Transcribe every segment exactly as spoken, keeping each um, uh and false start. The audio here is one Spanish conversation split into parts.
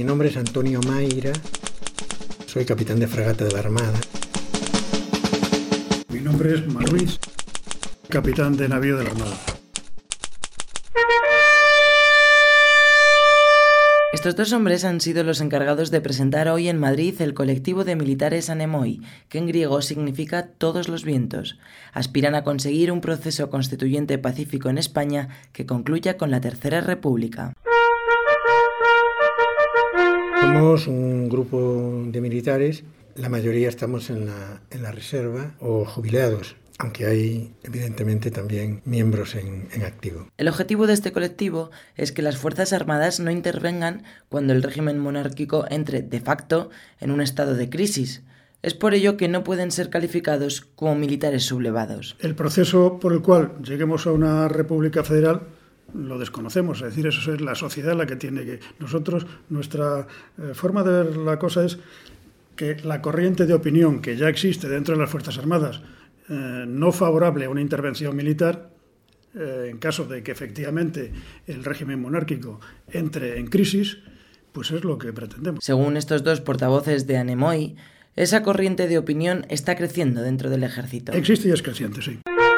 Mi nombre es Antonio Mayra, soy capitán de fragata de la Armada. Mi nombre es Maruiz, capitán de navío de la Armada. Estos dos hombres han sido los encargados de presentar hoy en Madrid el colectivo de militares Anemoi, que en griego significa todos los vientos. Aspiran a conseguir un proceso constituyente pacífico en España que concluya con la Tercera República. Somos un grupo de militares, la mayoría estamos en la, en la reserva o jubilados, aunque hay evidentemente también miembros en, en activo. El objetivo de este colectivo es que las Fuerzas Armadas no intervengan cuando el régimen monárquico entre de facto en un estado de crisis. Es por ello que no pueden ser calificados como militares sublevados. El proceso por el cual lleguemos a una república federal lo desconocemos, es decir, eso es la sociedad la que tiene que... Nosotros, nuestra eh, forma de ver la cosa es que la corriente de opinión que ya existe dentro de las Fuerzas Armadas, eh, no favorable a una intervención militar, eh, en caso de que efectivamente el régimen monárquico entre en crisis, pues es lo que pretendemos. Según estos dos portavoces de Anemoi, esa corriente de opinión está creciendo dentro del ejército. Existe y es creciente, sí.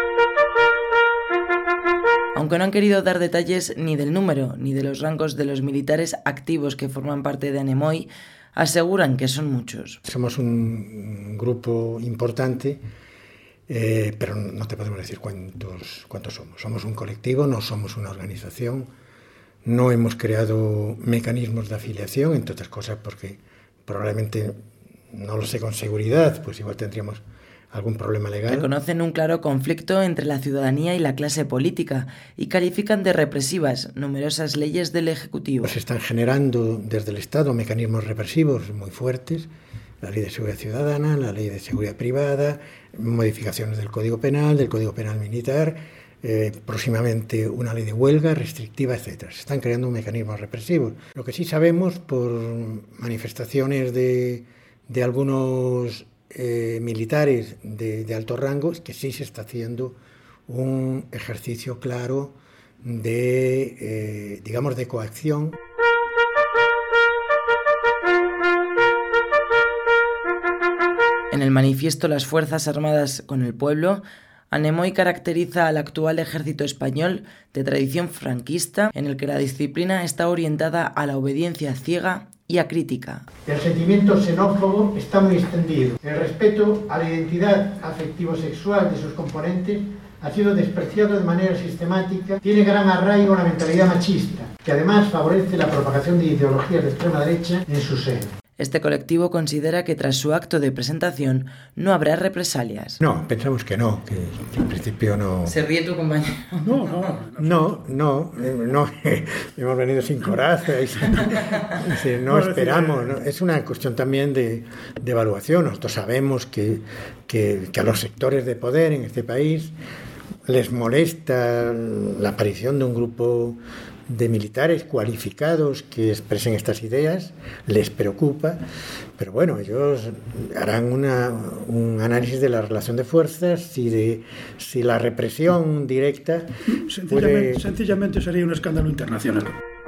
Aunque no han querido dar detalles ni del número ni de los rangos de los militares activos que forman parte de Anemoi, aseguran que son muchos. Somos un grupo importante, eh, pero no te podemos decir cuántos, cuántos somos. Somos un colectivo, no somos una organización, no hemos creado mecanismos de afiliación, entre otras cosas porque probablemente, no lo sé con seguridad, pues igual tendríamos algún problema legal. Reconocen un claro conflicto entre la ciudadanía y la clase política y califican de represivas numerosas leyes del Ejecutivo. Se están generando desde el Estado mecanismos represivos muy fuertes, la Ley de Seguridad Ciudadana, la Ley de Seguridad Privada, modificaciones del Código Penal, del Código Penal Militar, eh, próximamente una ley de huelga restrictiva, etcétera. Se están creando mecanismos represivos. Lo que sí sabemos por manifestaciones de, de algunos Eh, militares de, de alto rango, es que sí se está haciendo un ejercicio claro de, eh, digamos, de coacción. En el manifiesto Las Fuerzas Armadas con el Pueblo, Anemoi caracteriza al actual ejército español de tradición franquista, en el que la disciplina está orientada a la obediencia ciega y acrítica. El sentimiento xenófobo está muy extendido. El respeto a la identidad afectivo-sexual de sus componentes ha sido despreciado de manera sistemática. Tiene gran arraigo a la mentalidad machista, que además favorece la propagación de ideologías de extrema derecha en su seno. Este colectivo considera que tras su acto de presentación no habrá represalias. No, pensamos que no, que en principio no... ¿Se ríe tu compañero? No, no. No, no, no, hemos venido sin coraza, y sin, sin, no esperamos, ¿no? Es una cuestión también de, de evaluación. Nosotros sabemos que, que, que a los sectores de poder en este país les molesta la aparición de un grupo de militares cualificados que expresen estas ideas, les preocupa, pero bueno, ellos harán una, un análisis de la relación de fuerzas y de si la represión directa sencillamente, puede... sencillamente sería un escándalo internacional.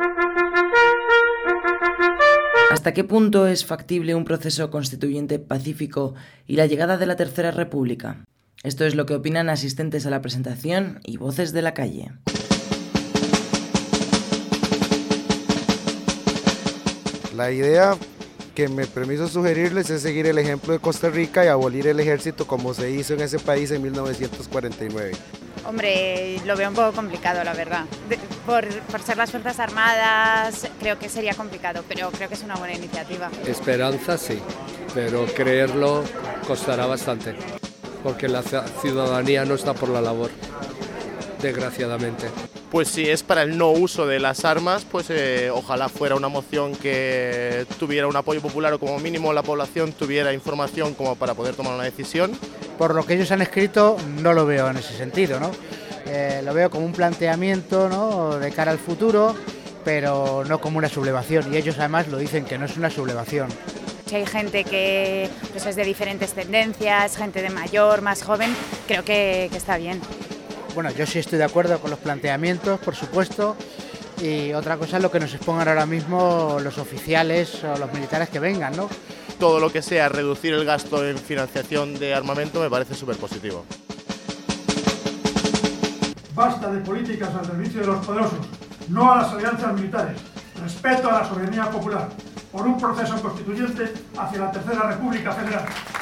¿Hasta qué punto es factible un proceso constituyente pacífico y la llegada de la Tercera República? Esto es lo que opinan asistentes a la presentación y voces de la calle. La idea que me permiso sugerirles es seguir el ejemplo de Costa Rica y abolir el ejército como se hizo en ese país en mil novecientos cuarenta y nueve. Hombre, lo veo un poco complicado, la verdad. De, por, por ser las Fuerzas Armadas, creo que sería complicado, pero creo que es una buena iniciativa. Esperanza sí, pero creerlo costará bastante, porque la ciudadanía no está por la labor, desgraciadamente. Pues si es para el no uso de las armas, pues eh, ojalá fuera una moción que tuviera un apoyo popular o como mínimo la población tuviera información como para poder tomar una decisión. Por lo que ellos han escrito no lo veo en ese sentido, ¿no? Eh, lo veo como un planteamiento, ¿no?, de cara al futuro, pero no como una sublevación, y ellos además lo dicen que no es una sublevación. Si hay gente que pues, es de diferentes tendencias, gente de mayor, más joven, creo que, que está bien. Bueno, yo sí estoy de acuerdo con los planteamientos, por supuesto, y otra cosa es lo que nos expongan ahora mismo los oficiales o los militares que vengan, ¿no? Todo lo que sea reducir el gasto en financiación de armamento me parece súper positivo. Basta de políticas al servicio de los poderosos, no a las alianzas militares, respeto a la soberanía popular, por un proceso constituyente hacia la Tercera República Federal.